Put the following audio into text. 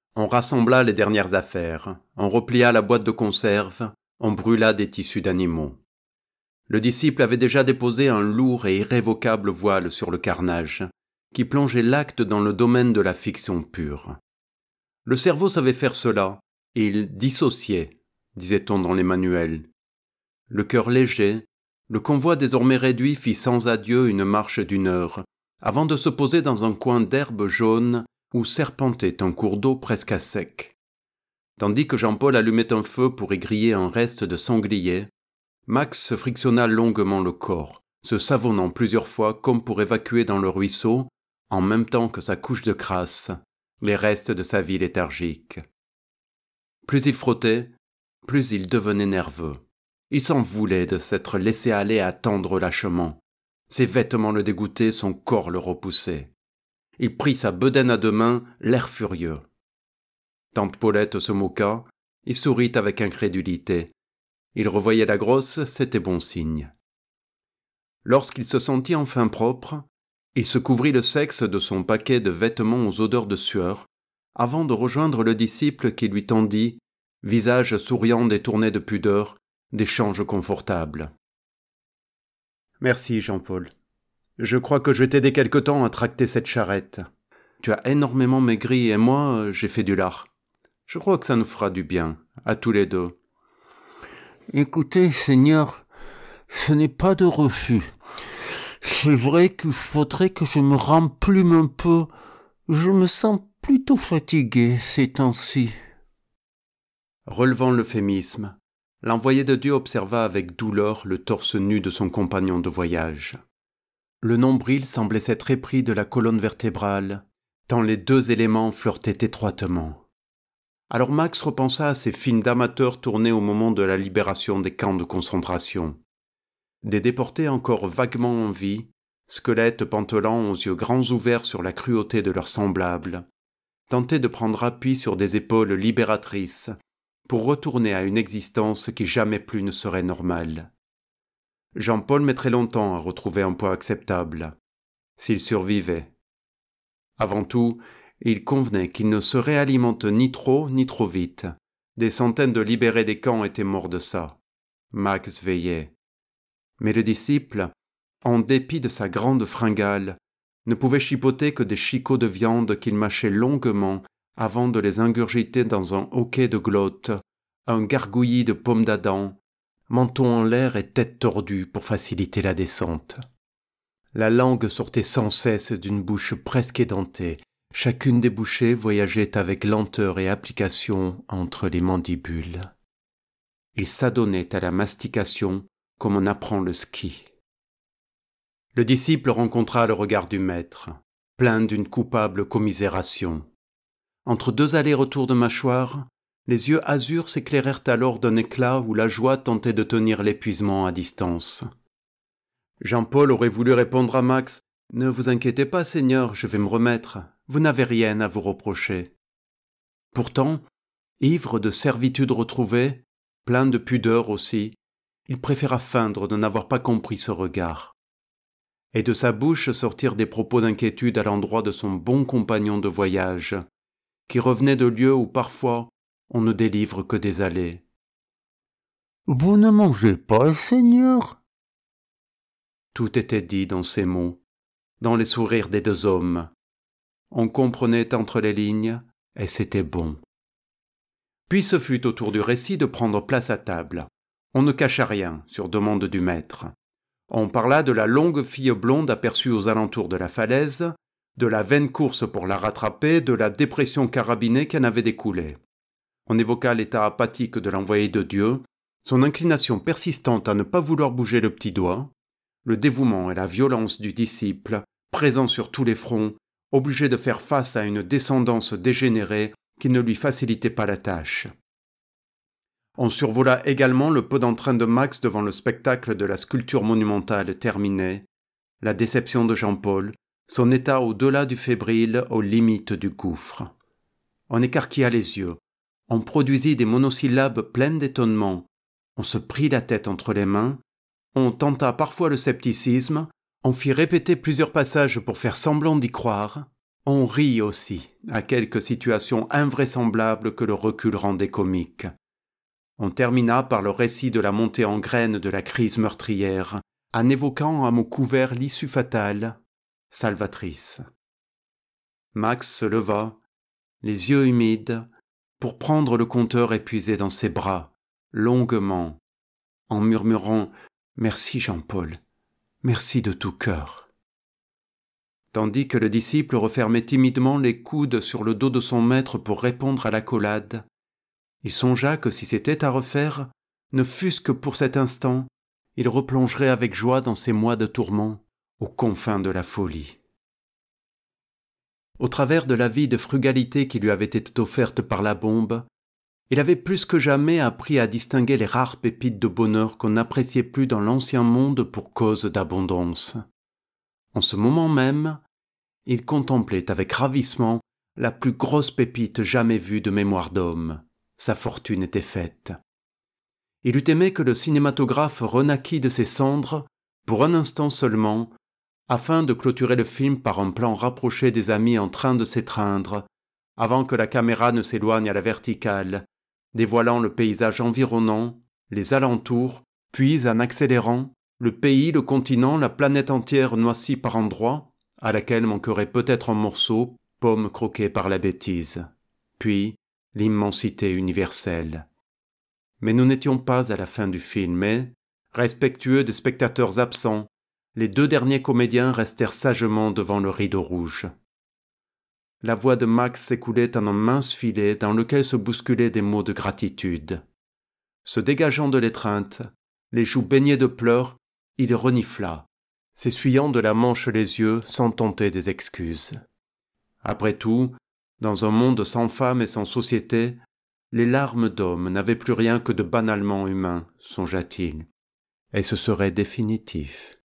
On rassembla les dernières affaires, on replia la boîte de conserve, on brûla des tissus d'animaux. Le disciple avait déjà déposé un lourd et irrévocable voile sur le carnage, qui plongeait l'acte dans le domaine de la fiction pure. Le cerveau savait faire cela, et il dissociait, disait-on dans les manuels. Le cœur léger, le convoi désormais réduit fit sans adieu une marche d'1 heure, avant de se poser dans un coin d'herbe jaune où serpentait un cours d'eau presque à sec. Tandis que Jean-Paul allumait un feu pour y griller un reste de sanglier, Max se frictionna longuement le corps, se savonnant plusieurs fois comme pour évacuer dans le ruisseau, en même temps que sa couche de crasse, les restes de sa vie léthargique. Plus il frottait, plus il devenait nerveux. Il s'en voulait de s'être laissé aller à tendre lâchement. Ses vêtements le dégoûtaient, son corps le repoussait. Il prit sa bedaine à 2 mains, l'air furieux. Tante Paulette se moqua, il sourit avec incrédulité. Il revoyait la grosse, c'était bon signe. Lorsqu'il se sentit enfin propre, il se couvrit le sexe de son paquet de vêtements aux odeurs de sueur, avant de rejoindre le disciple qui lui tendit, visage souriant détourné de pudeur, d'échanges confortables. « Merci, Jean-Paul. Je crois que je vais t'aider quelque temps à tracter cette charrette. Tu as énormément maigri et moi, j'ai fait du lard. Je crois que ça nous fera du bien, à tous les deux. » « Écoutez, Seigneur, ce n'est pas de refus. C'est vrai qu'il faudrait que je me remplume un peu. Je me sens plutôt fatigué ces temps-ci. » Relevant l'euphémisme, l'envoyé de Dieu observa avec douleur le torse nu de son compagnon de voyage. Le nombril semblait s'être épris de la colonne vertébrale, tant les deux éléments flirtaient étroitement. Alors Max repensa à ces films d'amateurs tournés au moment de la libération des camps de concentration. Des déportés encore vaguement en vie, squelettes pantelants aux yeux grands ouverts sur la cruauté de leurs semblables, tentaient de prendre appui sur des épaules libératrices pour retourner à une existence qui jamais plus ne serait normale. Jean-Paul mettrait longtemps à retrouver un poids acceptable, s'il survivait. Avant tout, il convenait qu'il ne se réalimente ni trop ni trop vite. Des centaines de libérés des camps étaient morts de ça. Max veillait. Mais le disciple, en dépit de sa grande fringale, ne pouvait chipoter que des chicots de viande qu'il mâchait longuement avant de les ingurgiter dans un hoquet de glotte, un gargouillis de pommes d'Adam, menton en l'air et tête tordue pour faciliter la descente. La langue sortait sans cesse d'une bouche presque édentée. Chacune des bouchées voyageait avec lenteur et application entre les mandibules. Il s'adonnait à la mastication comme on apprend le ski. Le disciple rencontra le regard du maître, plein d'une coupable commisération. Entre 2 allers-retours de mâchoire, les yeux azur s'éclairèrent alors d'un éclat où la joie tentait de tenir l'épuisement à distance. Jean-Paul aurait voulu répondre à Max « Ne vous inquiétez pas, Seigneur, je vais me remettre. Vous n'avez rien à vous reprocher. » Pourtant, ivre de servitude retrouvée, plein de pudeur aussi, il préféra feindre de n'avoir pas compris ce regard. Et de sa bouche sortirent des propos d'inquiétude à l'endroit de son bon compagnon de voyage, qui revenait de lieux où parfois on ne délivre que des allées. « Vous ne mangez pas, Seigneur ?» Tout était dit dans ces mots, dans les sourires des 2 hommes. On comprenait entre les lignes, et c'était bon. Puis ce fut au tour du récit de prendre place à table. On ne cacha rien, sur demande du maître. On parla de la longue fille blonde aperçue aux alentours de la falaise, de la vaine course pour la rattraper, de la dépression carabinée qui en avait découlé. On évoqua l'état apathique de l'envoyé de Dieu, son inclination persistante à ne pas vouloir bouger le petit doigt, le dévouement et la violence du disciple, présent sur tous les fronts, obligé de faire face à une descendance dégénérée qui ne lui facilitait pas la tâche. On survola également le peu d'entrain de Max devant le spectacle de la sculpture monumentale terminée, la déception de Jean-Paul, son état au-delà du fébrile aux limites du gouffre. On écarquilla les yeux, on produisit des monosyllabes pleines d'étonnement, on se prit la tête entre les mains, on tenta parfois le scepticisme, on fit répéter plusieurs passages pour faire semblant d'y croire, On rit aussi à quelques situations invraisemblables que le recul rendait comiques. On termina par le récit de la montée en graine de la crise meurtrière, en évoquant à mots couverts l'issue fatale, salvatrice. Max se leva, les yeux humides, pour prendre le compteur épuisé dans ses bras, longuement, en murmurant « Merci Jean-Paul, merci de tout cœur ». Tandis que le disciple refermait timidement les coudes sur le dos de son maître pour répondre à l'accolade, il songea que si c'était à refaire, ne fût-ce que pour cet instant, il replongerait avec joie dans ces mois de tourment, aux confins de la folie. Au travers de la vie de frugalité qui lui avait été offerte par la bombe, il avait plus que jamais appris à distinguer les rares pépites de bonheur qu'on n'appréciait plus dans l'ancien monde pour cause d'abondance. En ce moment même, il contemplait avec ravissement la plus grosse pépite jamais vue de mémoire d'homme. Sa fortune était faite. Il eût aimé que le cinématographe renaquît de ses cendres, pour un instant seulement, afin de clôturer le film par un plan rapproché des amis en train de s'étreindre, avant que la caméra ne s'éloigne à la verticale, dévoilant le paysage environnant, les alentours, puis en accélérant, le pays, le continent, la planète entière noircie par endroits, à laquelle manquerait peut-être un morceau, pomme croquée par la bêtise, puis l'immensité universelle. Mais nous n'étions pas à la fin du film et, respectueux des spectateurs absents, les 2 derniers comédiens restèrent sagement devant le rideau rouge. La voix de Max s'écoulait en un mince filet dans lequel se bousculaient des mots de gratitude. Se dégageant de l'étreinte, les joues baignées de pleurs, il renifla, s'essuyant de la manche les yeux sans tenter des excuses. Après tout, dans un monde sans femmes et sans société, les larmes d'homme n'avaient plus rien que de banalement humain, songea-t-il, et ce serait définitif.